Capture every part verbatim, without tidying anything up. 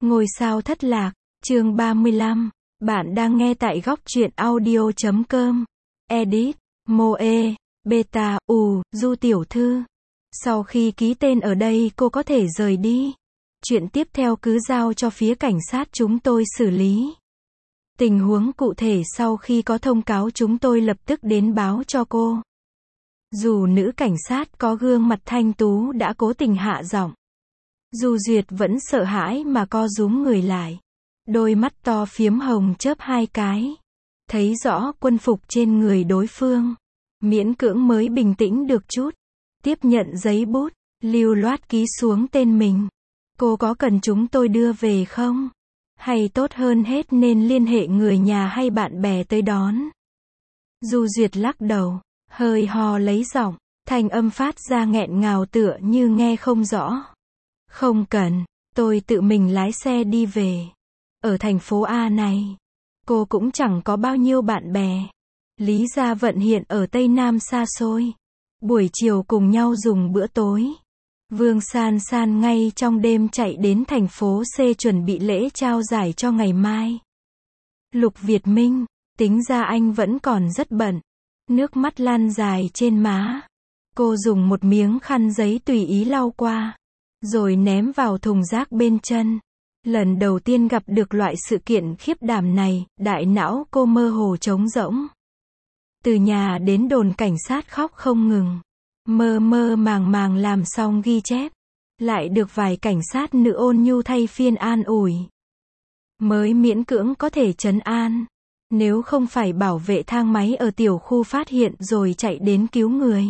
Ngôi sao thất lạc, chương ba mươi lăm. Bạn đang nghe tại góc truyện audio chấm com. Edit, Moe, Beta, ù, Du tiểu thư. Sau khi ký tên ở đây cô có thể rời đi. Chuyện tiếp theo cứ giao cho phía cảnh sát chúng tôi xử lý. Tình huống cụ thể sau khi có thông cáo chúng tôi lập tức đến báo cho cô. Dù nữ cảnh sát có gương mặt thanh tú đã cố tình hạ giọng. Du Duyệt vẫn sợ hãi mà co rúm người lại. Đôi mắt to phiếm hồng chớp hai cái. Thấy rõ quân phục trên người đối phương. Miễn cưỡng mới bình tĩnh được chút. Tiếp nhận giấy bút, lưu loát ký xuống tên mình. Cô có cần chúng tôi đưa về không? Hay tốt hơn hết nên liên hệ người nhà hay bạn bè tới đón? Du Duyệt lắc đầu, hơi hò lấy giọng, thanh âm phát ra nghẹn ngào tựa như nghe không rõ. Không cần, tôi tự mình lái xe đi về. Ở thành phố A này, cô cũng chẳng có bao nhiêu bạn bè. Lý Gia Vận hiện ở Tây Nam xa xôi. Buổi chiều cùng nhau dùng bữa tối. Vương San San ngay trong đêm chạy đến thành phố C chuẩn bị lễ trao giải cho ngày mai. Lục Việt Minh, tính ra anh vẫn còn rất bận. Nước mắt lan dài trên má. Cô dùng một miếng khăn giấy tùy ý lau qua. Rồi ném vào thùng rác bên chân. Lần đầu tiên gặp được loại sự kiện khiếp đảm này, đại não cô mơ hồ trống rỗng. Từ nhà đến đồn cảnh sát khóc không ngừng. Mơ mơ màng màng làm xong ghi chép. Lại được vài cảnh sát nữ ôn nhu thay phiên an ủi. Mới miễn cưỡng có thể trấn an. Nếu không phải bảo vệ thang máy ở tiểu khu phát hiện rồi chạy đến cứu người.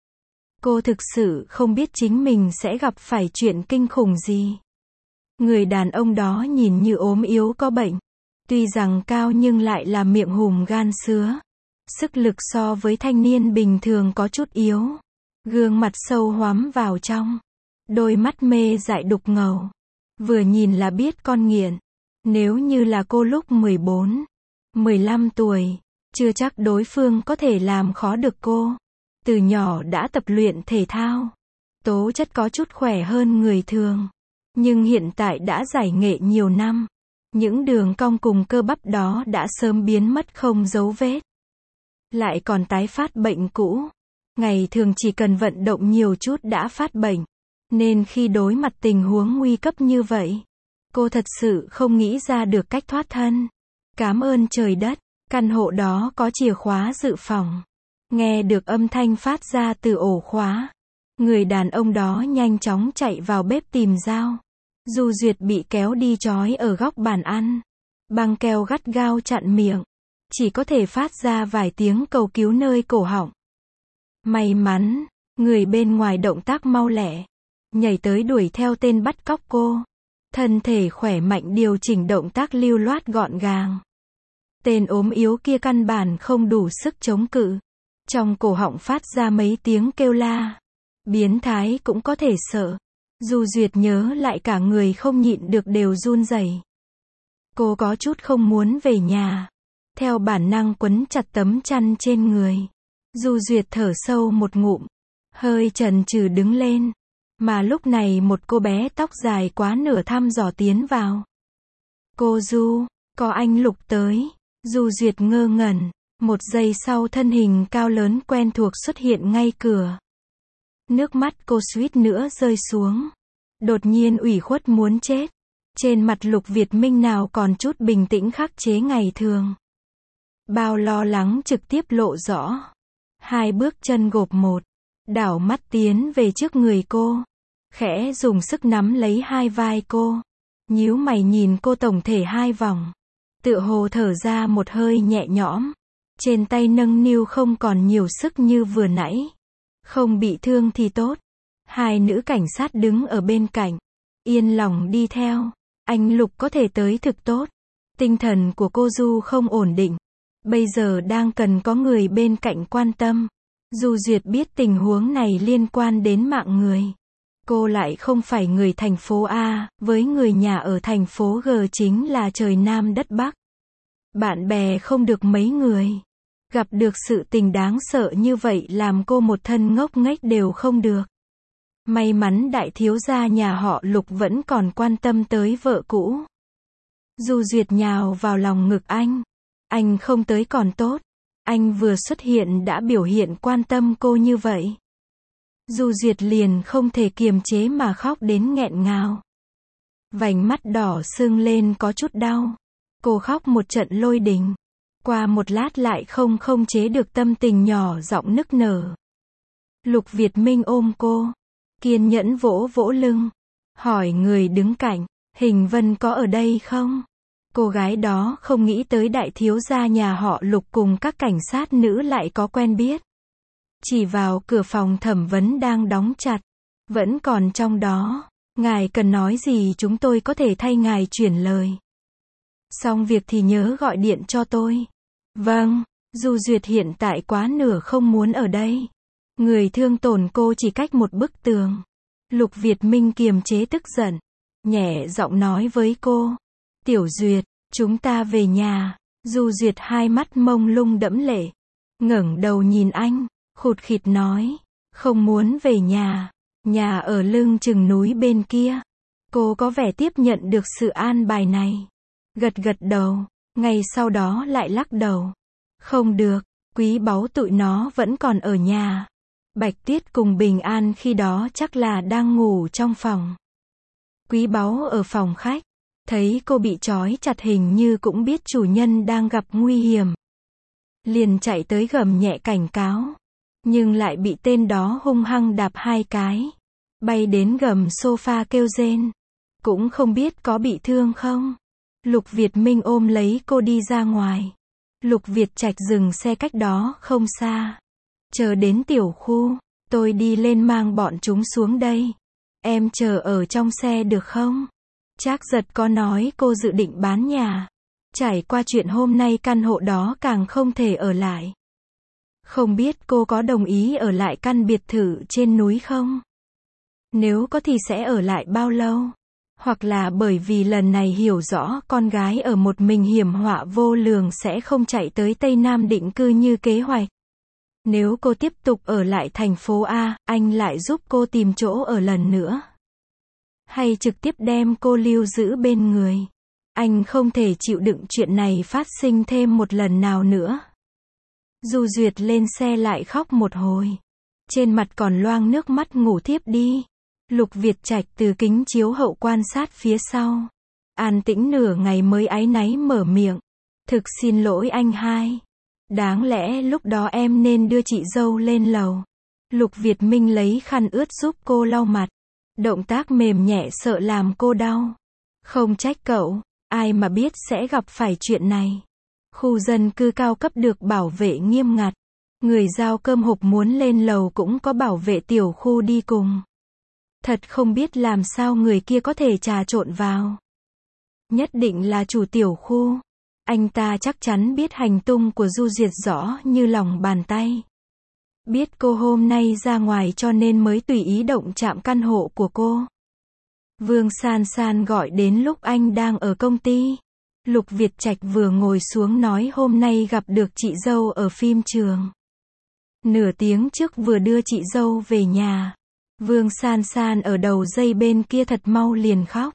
Cô thực sự không biết chính mình sẽ gặp phải chuyện kinh khủng gì. Người đàn ông đó nhìn như ốm yếu có bệnh. Tuy rằng cao nhưng lại là miệng hùm gan sứa. Sức lực so với thanh niên bình thường có chút yếu. Gương mặt sâu hoắm vào trong. Đôi mắt mê dại đục ngầu. Vừa nhìn là biết con nghiện. Nếu như là cô lúc mười bốn, mười lăm tuổi, chưa chắc đối phương có thể làm khó được cô. Từ nhỏ đã tập luyện thể thao. Tố chất có chút khỏe hơn người thường. Nhưng hiện tại đã giải nghệ nhiều năm. Những đường cong cùng cơ bắp đó đã sớm biến mất không dấu vết. Lại còn tái phát bệnh cũ. Ngày thường chỉ cần vận động nhiều chút đã phát bệnh. Nên khi đối mặt tình huống nguy cấp như vậy, cô thật sự không nghĩ ra được cách thoát thân. Cảm ơn trời đất, căn hộ đó có chìa khóa dự phòng. Nghe được âm thanh phát ra từ ổ khóa. Người đàn ông đó nhanh chóng chạy vào bếp tìm dao. Du Duyệt bị kéo đi trói ở góc bàn ăn. Băng keo gắt gao chặn miệng. Chỉ có thể phát ra vài tiếng cầu cứu nơi cổ họng. May mắn, người bên ngoài động tác mau lẹ. Nhảy tới đuổi theo tên bắt cóc cô. Thân thể khỏe mạnh điều chỉnh động tác lưu loát gọn gàng. Tên ốm yếu kia căn bản không đủ sức chống cự. Trong cổ họng phát ra mấy tiếng kêu la. Biến thái cũng có thể sợ. Du Duyệt nhớ lại cả người không nhịn được đều run rẩy. Cô có chút không muốn về nhà. Theo bản năng quấn chặt tấm chăn trên người. Du Duyệt thở sâu một ngụm. Hơi chần chừ đứng lên. Mà lúc này một cô bé tóc dài quá nửa thăm dò tiến vào. Cô Du, có anh Lục tới. Du Duyệt ngơ ngẩn. Một giây sau thân hình cao lớn quen thuộc xuất hiện ngay cửa. Nước mắt cô suýt nữa rơi xuống. Đột nhiên ủy khuất muốn chết. Trên mặt Lục Việt Minh nào còn chút bình tĩnh khắc chế ngày thường. Bao lo lắng trực tiếp lộ rõ. Hai bước chân gộp một. Đảo mắt tiến về trước người cô. Khẽ dùng sức nắm lấy hai vai cô. Nhíu mày nhìn cô tổng thể hai vòng. Tựa hồ thở ra một hơi nhẹ nhõm. Trên tay nâng niu không còn nhiều sức như vừa nãy. Không bị thương thì tốt. Hai nữ cảnh sát đứng ở bên cạnh. Yên lòng đi theo. Anh Lục có thể tới thực tốt. Tinh thần của cô Du không ổn định. Bây giờ đang cần có người bên cạnh quan tâm. Du Duyệt biết tình huống này liên quan đến mạng người. Cô lại không phải người thành phố A, với người nhà ở thành phố G chính là trời Nam đất Bắc. Bạn bè không được mấy người. Gặp được sự tình đáng sợ như vậy làm cô một thân ngốc nghếch đều không được. May mắn đại thiếu gia nhà họ Lục vẫn còn quan tâm tới vợ cũ. Du Duyệt nhào vào lòng ngực anh. Anh không tới còn tốt. Anh vừa xuất hiện đã biểu hiện quan tâm cô như vậy. Du Duyệt liền không thể kiềm chế mà khóc đến nghẹn ngào. Vành mắt đỏ sưng lên có chút đau. Cô khóc một trận lôi đình. Qua một lát lại không không chế được tâm tình nhỏ giọng nức nở. Lục Việt Minh ôm cô, kiên nhẫn vỗ vỗ lưng, hỏi người đứng cạnh, Hình Vân có ở đây không? Cô gái đó không nghĩ tới đại thiếu gia nhà họ Lục cùng các cảnh sát nữ lại có quen biết. Chỉ vào cửa phòng thẩm vấn đang đóng chặt, vẫn còn trong đó. Ngài cần nói gì chúng tôi có thể thay ngài chuyển lời. Xong việc thì nhớ gọi điện cho tôi. Vâng, Du Duyệt hiện tại quá nửa không muốn ở đây. Người thương tổn cô chỉ cách một bức tường. Lục Việt Minh kiềm chế tức giận, nhẹ giọng nói với cô. Tiểu Duyệt, chúng ta về nhà. Du Duyệt hai mắt mông lung đẫm lệ, ngẩng đầu nhìn anh, khụt khịt nói. Không muốn về nhà. Nhà ở lưng chừng núi bên kia. Cô có vẻ tiếp nhận được sự an bài này. Gật gật đầu, ngay sau đó lại lắc đầu. Không được, quý báu tụi nó vẫn còn ở nhà. Bạch Tuyết cùng Bình An khi đó chắc là đang ngủ trong phòng. Quý báu ở phòng khách, thấy cô bị trói chặt hình như cũng biết chủ nhân đang gặp nguy hiểm. Liền chạy tới gầm nhẹ cảnh cáo. Nhưng lại bị tên đó hung hăng đạp hai cái. Bay đến gầm sofa kêu rên. Cũng không biết có bị thương không. Lục Việt Minh ôm lấy cô đi ra ngoài. Lục Việt Trạch dừng xe cách đó không xa. Chờ đến tiểu khu, tôi đi lên mang bọn chúng xuống đây. Em chờ ở trong xe được không? Trác Giật có nói cô dự định bán nhà. Trải qua chuyện hôm nay căn hộ đó càng không thể ở lại. Không biết cô có đồng ý ở lại căn biệt thự trên núi không? Nếu có thì sẽ ở lại bao lâu? Hoặc là bởi vì lần này hiểu rõ con gái ở một mình hiểm họa vô lường sẽ không chạy tới Tây Nam định cư như kế hoạch. Nếu cô tiếp tục ở lại thành phố A, anh lại giúp cô tìm chỗ ở lần nữa. Hay trực tiếp đem cô lưu giữ bên người. Anh không thể chịu đựng chuyện này phát sinh thêm một lần nào nữa. Du Duyệt lên xe lại khóc một hồi. Trên mặt còn loang nước mắt ngủ thiếp đi. Lục Việt Trạch từ kính chiếu hậu quan sát phía sau. An tĩnh nửa ngày mới áy náy mở miệng. Thực xin lỗi anh hai. Đáng lẽ lúc đó em nên đưa chị dâu lên lầu. Lục Việt Minh lấy khăn ướt giúp cô lau mặt. Động tác mềm nhẹ sợ làm cô đau. Không trách cậu, ai mà biết sẽ gặp phải chuyện này. Khu dân cư cao cấp được bảo vệ nghiêm ngặt. Người giao cơm hộp muốn lên lầu cũng có bảo vệ tiểu khu đi cùng. Thật không biết làm sao người kia có thể trà trộn vào. Nhất định là chủ tiểu khu. Anh ta chắc chắn biết hành tung của Du Duyệt rõ như lòng bàn tay. Biết cô hôm nay ra ngoài cho nên mới tùy ý động chạm căn hộ của cô. Vương San San gọi đến lúc anh đang ở công ty. Lục Việt Trạch vừa ngồi xuống nói hôm nay gặp được chị dâu ở phim trường. Nửa tiếng trước vừa đưa chị dâu về nhà. Vương San San ở đầu dây bên kia thật mau liền khóc.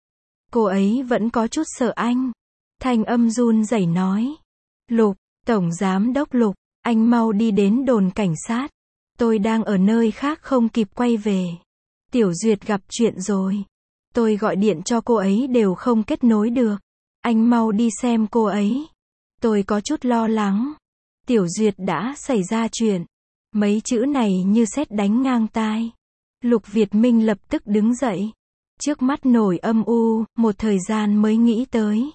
Cô ấy vẫn có chút sợ anh. Thanh âm run rẩy nói. Lục, Tổng Giám Đốc Lục, anh mau đi đến đồn cảnh sát. Tôi đang ở nơi khác không kịp quay về. Tiểu Duyệt gặp chuyện rồi. Tôi gọi điện cho cô ấy đều không kết nối được. Anh mau đi xem cô ấy. Tôi có chút lo lắng. Tiểu Duyệt đã xảy ra chuyện. Mấy chữ này như sét đánh ngang tai. Lục Việt Minh lập tức đứng dậy. Trước mắt nổi âm u, một thời gian mới nghĩ tới.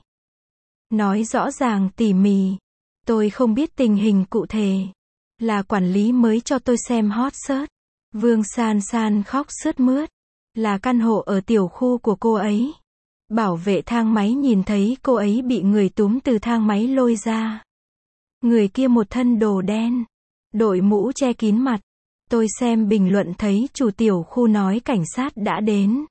Nói rõ ràng tỉ mỉ. Tôi không biết tình hình cụ thể. Là quản lý mới cho tôi xem hot search. Vương San San khóc sướt mướt. Là căn hộ ở tiểu khu của cô ấy. Bảo vệ thang máy nhìn thấy cô ấy bị người túm từ thang máy lôi ra. Người kia một thân đồ đen. Đội mũ che kín mặt. Tôi xem bình luận thấy chủ tiểu khu nói cảnh sát đã đến.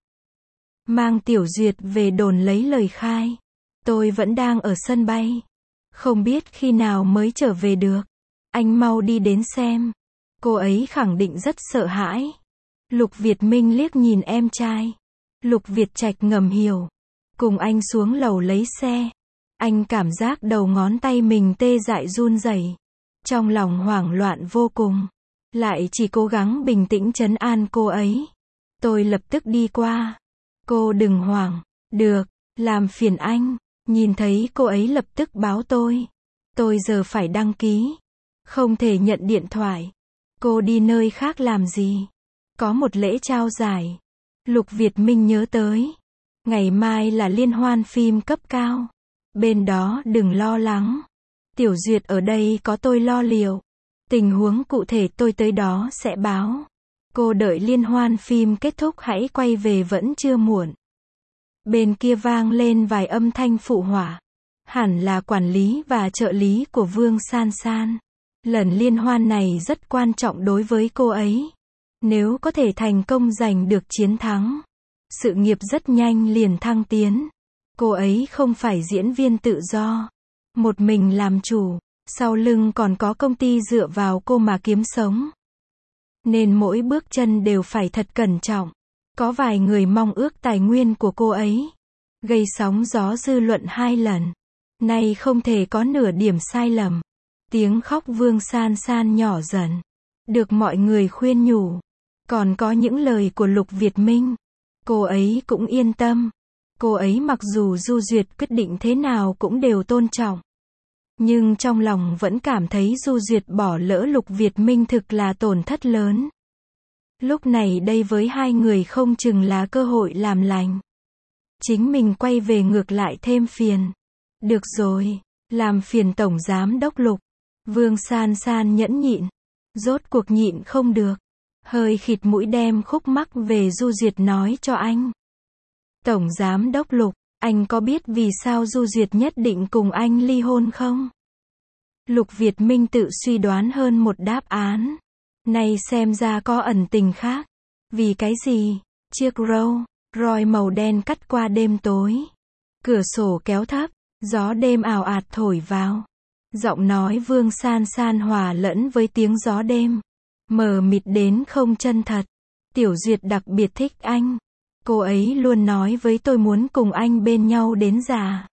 Mang Tiểu Duyệt về đồn lấy lời khai. Tôi vẫn đang ở sân bay. Không biết khi nào mới trở về được. Anh mau đi đến xem. Cô ấy khẳng định rất sợ hãi. Lục Việt Minh liếc nhìn em trai. Lục Việt Trạch ngầm hiểu. Cùng anh xuống lầu lấy xe. Anh cảm giác đầu ngón tay mình tê dại run rẩy. Trong lòng hoảng loạn vô cùng. Lại chỉ cố gắng bình tĩnh trấn an cô ấy. Tôi lập tức đi qua. Cô đừng hoảng. Được, làm phiền anh. Nhìn thấy cô ấy lập tức báo tôi. Tôi giờ phải đăng ký. Không thể nhận điện thoại. Cô đi nơi khác làm gì? Có một lễ trao giải. Lục Việt Minh nhớ tới. Ngày mai là liên hoan phim cấp cao. Bên đó đừng lo lắng. Tiểu Duyệt ở đây có tôi lo liệu. Tình huống cụ thể tôi tới đó sẽ báo. Cô đợi liên hoan phim kết thúc hãy quay về vẫn chưa muộn. Bên kia vang lên vài âm thanh phụ họa. Hẳn là quản lý và trợ lý của Vương San San. Lần liên hoan này rất quan trọng đối với cô ấy. Nếu có thể thành công giành được chiến thắng, sự nghiệp rất nhanh liền thăng tiến. Cô ấy không phải diễn viên tự do, một mình làm chủ, sau lưng còn có công ty dựa vào cô mà kiếm sống. Nên mỗi bước chân đều phải thật cẩn trọng. Có vài người mong ước tài nguyên của cô ấy, gây sóng gió dư luận hai lần. Nay không thể có nửa điểm sai lầm. Tiếng khóc Vương San San nhỏ dần, được mọi người khuyên nhủ. Còn có những lời của Lục Việt Minh. Cô ấy cũng yên tâm. Cô ấy mặc dù Du Duyệt quyết định thế nào cũng đều tôn trọng. Nhưng trong lòng vẫn cảm thấy Du Duyệt bỏ lỡ Lục Việt Minh thực là tổn thất lớn. Lúc này đây với hai người không chừng là cơ hội làm lành. Chính mình quay về ngược lại thêm phiền. Được rồi, làm phiền Tổng Giám Đốc Lục. Vương San San nhẫn nhịn. Rốt cuộc nhịn không được. Hơi khịt mũi đem khúc mắc về Du Duyệt nói cho anh. Tổng Giám Đốc Lục, anh có biết vì sao Du Duyệt nhất định cùng anh ly hôn không? Lục Việt Minh tự suy đoán hơn một đáp án. Này xem ra có ẩn tình khác. Vì cái gì? Chiếc Rolls Royce màu đen cắt qua đêm tối. Cửa sổ kéo thấp, gió đêm ào ạt thổi vào. Giọng nói Vương San San hòa lẫn với tiếng gió đêm. Mờ mịt đến không chân thật. Tiểu Duyệt đặc biệt thích anh. Cô ấy luôn nói với tôi muốn cùng anh bên nhau đến già.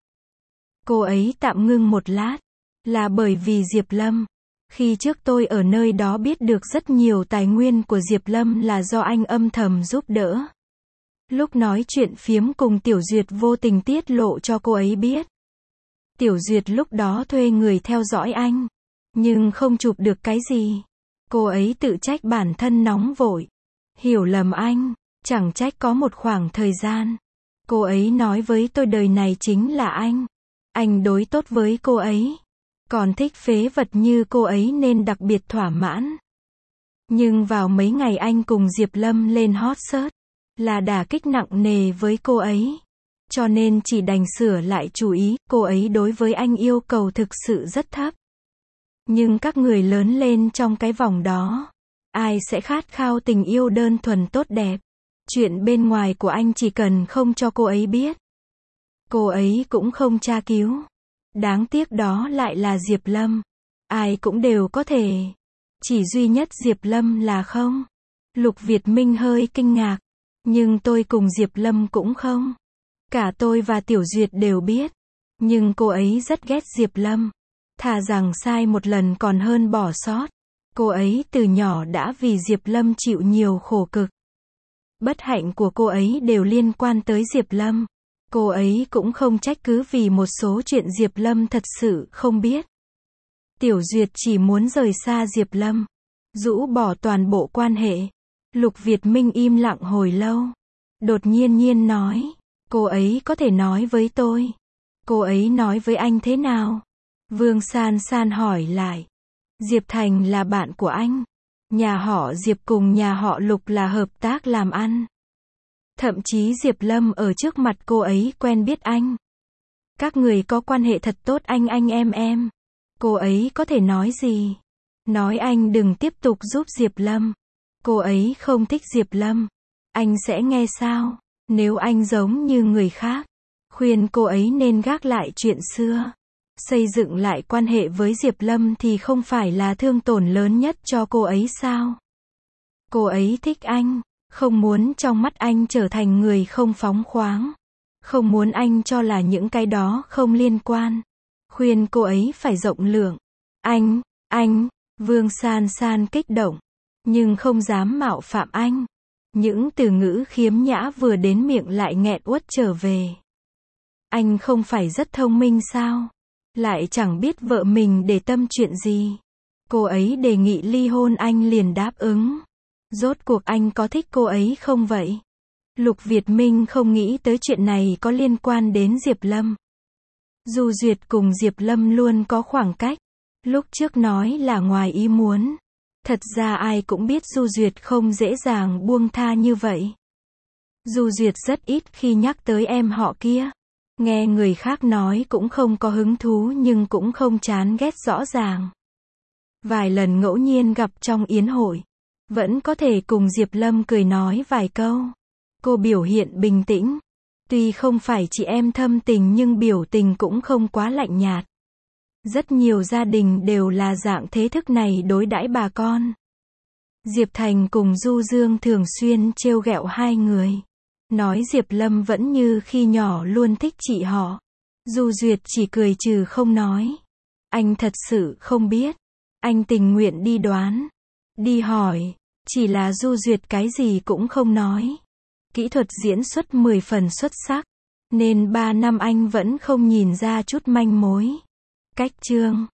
Cô ấy tạm ngưng một lát. Là bởi vì Diệp Lâm. Khi trước tôi ở nơi đó biết được rất nhiều tài nguyên của Diệp Lâm là do anh âm thầm giúp đỡ. Lúc nói chuyện phiếm cùng Tiểu Duyệt vô tình tiết lộ cho cô ấy biết. Tiểu Duyệt lúc đó thuê người theo dõi anh. Nhưng không chụp được cái gì. Cô ấy tự trách bản thân nóng vội. Hiểu lầm anh. Chẳng trách có một khoảng thời gian. Cô ấy nói với tôi đời này chính là anh. Anh đối tốt với cô ấy. Còn thích phế vật như cô ấy nên đặc biệt thỏa mãn. Nhưng vào mấy ngày anh cùng Diệp Lâm lên hot search. Là đả kích nặng nề với cô ấy. Cho nên chỉ đành sửa lại chú ý. Cô ấy đối với anh yêu cầu thực sự rất thấp. Nhưng các người lớn lên trong cái vòng đó. Ai sẽ khát khao tình yêu đơn thuần tốt đẹp. Chuyện bên ngoài của anh chỉ cần không cho cô ấy biết. Cô ấy cũng không tra cứu. Đáng tiếc đó lại là Diệp Lâm. Ai cũng đều có thể. Chỉ duy nhất Diệp Lâm là không. Lục Việt Minh hơi kinh ngạc. Nhưng tôi cùng Diệp Lâm cũng không. Cả tôi và Tiểu Duyệt đều biết. Nhưng cô ấy rất ghét Diệp Lâm. Thà rằng sai một lần còn hơn bỏ sót. Cô ấy từ nhỏ đã vì Diệp Lâm chịu nhiều khổ cực. Bất hạnh của cô ấy đều liên quan tới Diệp Lâm. Cô ấy cũng không trách cứ vì một số chuyện Diệp Lâm thật sự không biết. Tiểu Duyệt chỉ muốn rời xa Diệp Lâm. Rũ bỏ toàn bộ quan hệ. Lục Việt Minh im lặng hồi lâu. Đột nhiên nhiên nói. Cô ấy có thể nói với tôi. Cô ấy nói với anh thế nào? Vương San San hỏi lại. Diệp Thành là bạn của anh. Nhà họ Diệp cùng nhà họ Lục là hợp tác làm ăn. Thậm chí Diệp Lâm ở trước mặt cô ấy quen biết anh. Các người có quan hệ thật tốt anh anh em em. Cô ấy có thể nói gì? Nói anh đừng tiếp tục giúp Diệp Lâm. Cô ấy không thích Diệp Lâm. Anh sẽ nghe sao? Nếu anh giống như người khác, khuyên cô ấy nên gác lại chuyện xưa. Xây dựng lại quan hệ với Diệp Lâm thì không phải là thương tổn lớn nhất cho cô ấy sao? Cô ấy thích anh. Không muốn trong mắt anh trở thành người không phóng khoáng. Không muốn anh cho là những cái đó không liên quan. Khuyên cô ấy phải rộng lượng. Anh, anh, Vương San San kích động. Nhưng không dám mạo phạm anh. Những từ ngữ khiếm nhã vừa đến miệng lại nghẹn uất trở về. Anh không phải rất thông minh sao? Lại chẳng biết vợ mình để tâm chuyện gì. Cô ấy đề nghị ly hôn anh liền đáp ứng. Rốt cuộc anh có thích cô ấy không vậy? Lục Việt Minh không nghĩ tới chuyện này có liên quan đến Diệp Lâm. Du Duyệt cùng Diệp Lâm luôn có khoảng cách. Lúc trước nói là ngoài ý muốn. Thật ra ai cũng biết Du Duyệt không dễ dàng buông tha như vậy. Du Duyệt rất ít khi nhắc tới em họ kia. Nghe người khác nói cũng không có hứng thú nhưng cũng không chán ghét rõ ràng. Vài lần ngẫu nhiên gặp trong yến hội. Vẫn có thể cùng Diệp Lâm cười nói vài câu. Cô biểu hiện bình tĩnh. Tuy không phải chị em thâm tình nhưng biểu tình cũng không quá lạnh nhạt. Rất nhiều gia đình đều là dạng thế thức này đối đãi bà con. Diệp Thành cùng Du Dương thường xuyên trêu ghẹo hai người. Nói Diệp Lâm vẫn như khi nhỏ luôn thích chị họ. Du Duyệt chỉ cười trừ không nói. Anh thật sự không biết. Anh tình nguyện đi đoán. Đi hỏi. Chỉ là Du Duyệt cái gì cũng không nói. Kỹ thuật diễn xuất mười phần xuất sắc. Nên ba năm anh vẫn không nhìn ra chút manh mối. Cách chương